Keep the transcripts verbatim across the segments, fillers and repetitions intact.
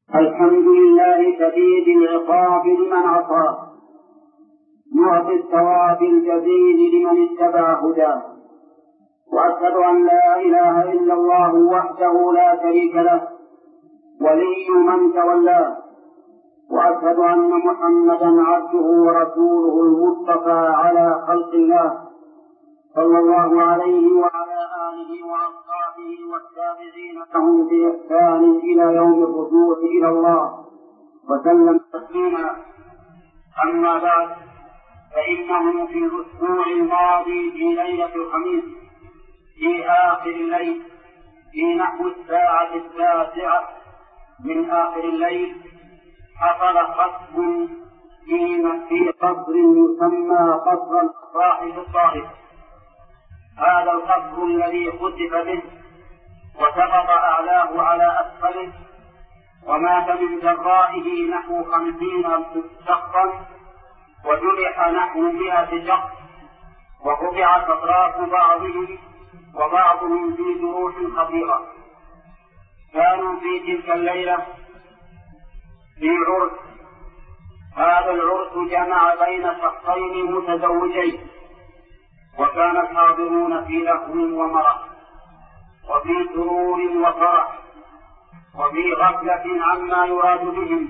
الحمد لله شديد العقاب لمن عصى، معطي الثواب الجزيل لمن اتبع هداه، وأشهد أن لا إله إلا الله وحده لا شريك له ولي من تولاه، وأشهد أن محمدا عبده ورسوله المصطفى على خلق الله صلى الله عليه وعلى آله وأصحابه والتابعين لهم بإحسان إلى يوم الرجوع إلى الله وسلم تسليما. أما بعد، فإنه في الأسبوع الماضي في ليلة الخميس في آخر الليل في نحو الساعة التاسعة من آخر الليل حصل خطب في قصر يسمى قصر صاحب الطائف. هذا القصر الذي خسف به وسقط أعلاه على أسفله، ومات من جرائه نحو خمسين شخصا، وجرح نحو مئة شخص، وقطعت أطراف بعضهم وبعضهم في جروح خطيرة. كانوا في تلك الليلة في عرس. هذا العرس جمع بين شخصين متزوجين، وكان الحاضرون في لهو ومرح وفي سرور وفرح وفي غفلة عما يراد بهم.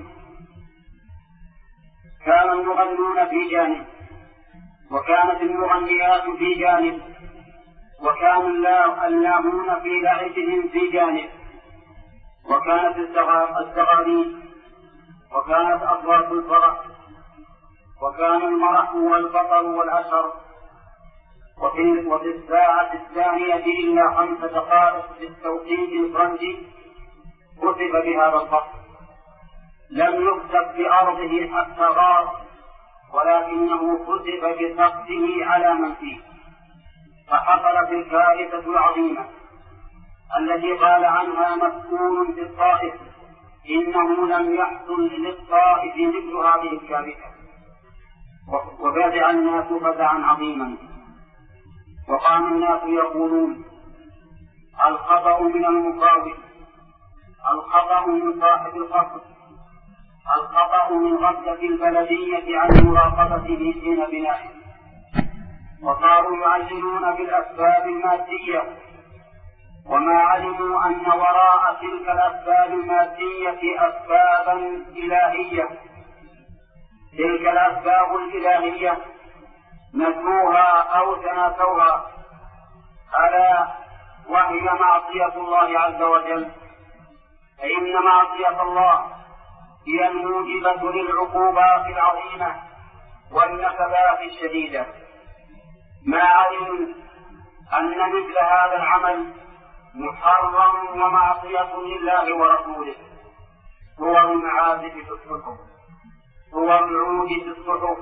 كان المغنون في جانب، وكانت المغنيات في جانب، وكان اللاهون في لعبهم في جانب، وكانت الزغاريد، وكانت أصوات الفرح، وكان المرح والبطر والعشر. وفي, وفي الساعة الثانية إلا خمس دقائق بالتوقيت الفرنسي خسف بهذا القصر. لم يخسف بأرضه حتى غار، ولكنه خسف بسقفه على من فيه. فحصلت الكارثة العظيمة التي قال عنها مسؤول في الطائف إنه لم يحصل للطائف مثل هذه الكارثة، وفزع الناس فزعا عظيما. وقام الناس يقولون: الخطأ من المقاول، الخطأ من صاحب القصر، الخطأ من غفلة البلدية عن مراقبته حين بنائه. وصاروا يعلمون بالأسباب المادية، وما علموا أن وراء تلك الأسباب المادية أسبابا إلهية. تلك الأسباب الإلهية نسوها أو تناسوها، ألا وهي معصية الله عز وجل. فإن معصية الله هي الموجبة للعقوبات العظيمة والنكبات الشديدة. ما علموا أن مثل هذا العمل محرم ومعصية لله ورسوله. صور المعازف في الصحف، صور العود في الصحف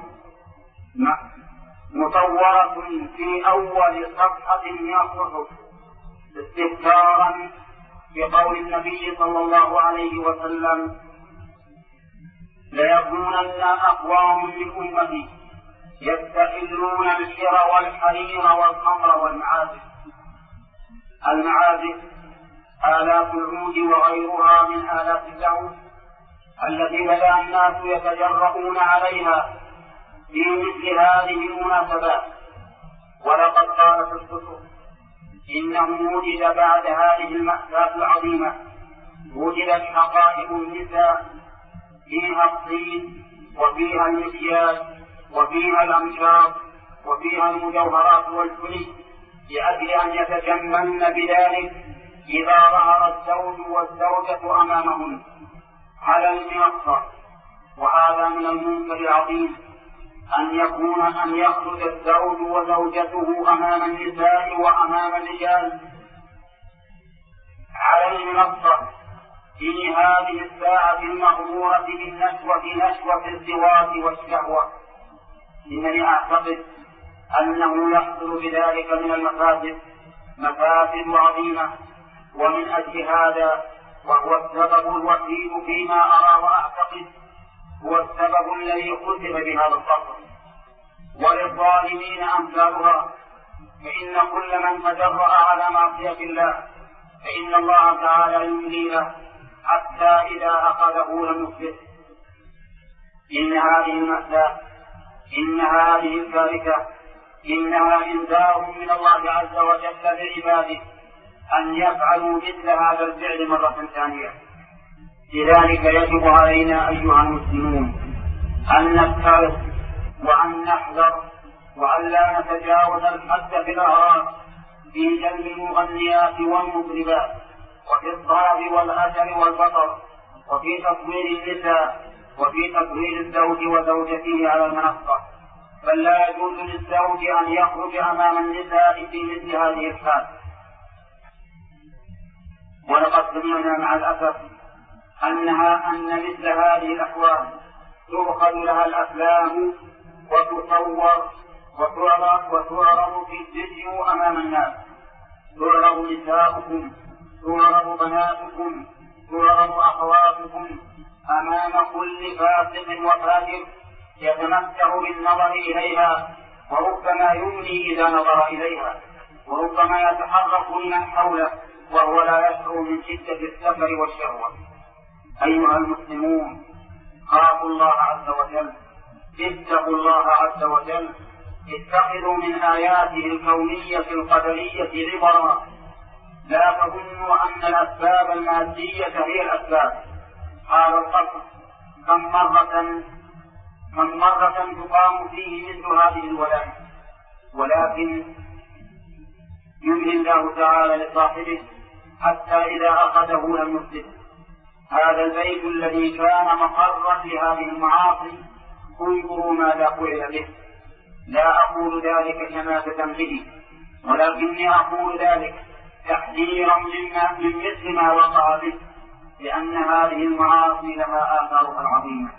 مصورة في أول صفحة من الصحف استذكارا بقول النبي صلى الله عليه وسلم: ليكونن أقوام من أمتي يستحلون الحر والحرير والخمر والمعازف. المعازف آلات العود وغيرها من آلات اللهو التي بدأ الناس يتجرؤون عليها في مثل هذه المناسبات. ولقد قالت الكتب إنه وجد بعد هذه المأساة العظيمة وجدت حقائب النساء فيها الطين وفيها المكياج وفيها الأمشاط وفيها المجوهرات والحلي، لأجل أن يتجملن بذلك إذا ظهر الزوج والزوجة أمامهن على المنصة. وهذا من المنكر العظيم أن يكون أن يخرج الزوج وزوجته أمام النساء وأمام الرجال على المنصة في هذه الساعة المغمورة بالنشوة نشوة الزواج والشهوة. إنني أعتقد أنه يحصل بذلك من المفاسد مفاسد عظيمة، ومن أجل هذا وهو السبب الوحيد فيما أرى وأعتقد هو السبب الذي خسف بهذا القصر. وللظالمين أمثالها، فإن كل من تجرأ على معصية الله فإن الله تعالى يملي له حتى إذا أخذه لم يفلته. إن هذه المأساة، إن هذه الكارثة، إنها إنذار من الله عز وجل لعباده أن يفعلوا مثل هذا الفعل مرة ثانية. لذلك يجب علينا أيها المسلمون أن نبتعد وأن نحذر وأن لا نتجاوز الحد في الأعراض، في جلب المغنيات والمطربات، وفي الضرب والأجر والبطر، وفي تصوير النساء، وفي تصوير الزوج وزوجته على المنصة. بل لا يجوز للزوج أن يخرج أمام النساء في مثل هذه الحال. ولقد سمعنا مع الأسف أنها أن مثل هذه الأحوال تؤخذ لها الأفلام وتصور وتعرض وتعرض في الفيديو أمام الناس. تعرض نساؤكم، تعرض بناتكم، تعرض أخواتكم أمام كل فاسق وفاجر يتمتع بالنظر إليها، وربما يمني إذا نظر إليها، وربما يتحرك لمن حوله وهو لا يشعر من شدة السفر والشهوة. أيها المسلمون، خافوا الله عز وجل، اتقوا الله عز وجل، اتخذوا من آياته الكونية القدرية عبرا. لا تظنوا أن الأسباب المادية هي الأسباب. قال القصر كم مرة كم مرة تقام فيه مثل هذه الولائم، ولكن يملي الله تعالى لصاحبه حتى إذا أخذه لم يفلته. هذا البيت الذي كان مقرا لهذه المعاصي انظروا ماذا فعل به. لا أقول ذلك شماتة به، ولكني أقول ذلك تحذيرا مما من مثل ما وقع به، لأن هذه المعاصي لها آثارها العظيمة.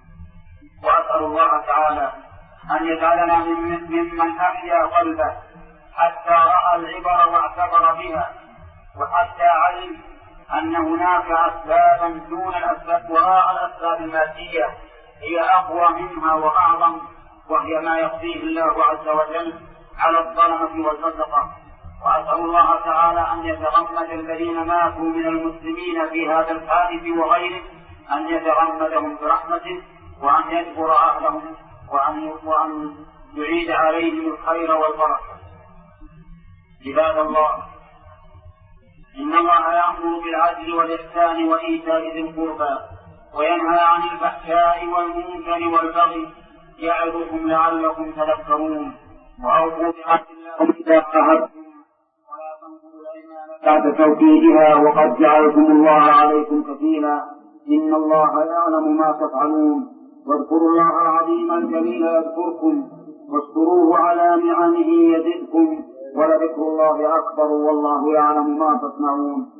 وأسأل الله تعالى أن يجعلنا ممن أحيا قلبه حتى رأى العبر واعتبر بها، وحتى علم أن هناك أسبابا دون الأسباب وراء الأسباب المادية هي أقوى منها وأعظم، وهي ما يقضيه الله عز وجل على الظلمة والفسقة. وأسأل الله تعالى أن يتغمد الذين ماتوا من المسلمين في هذا الحادث وغيره، أن يتغمدهم برحمته، وأن يجبر أهلهم، وأن وأن يعيد عليهم الخير والبركة. عباد الله، إن الله يأمر بالعدل والإحسان وإيتاء ذي القربى، وينهى عن الفحشاء والمنكر والبغي، يعظكم لعلكم تذكرون. وأوفوا بعهد الله إذا عاهدتم، ولا تنقضوا الأيمان بعد توكيدها، وقد جعلكم الله عليكم كفيلا، إن الله يعلم ما تفعلون. واذكروا الله العظيم الجليل يذكركم، واشكروه على نعمه يزدكم، ولذكر الله أكبر، والله يعلم ما تصنعون.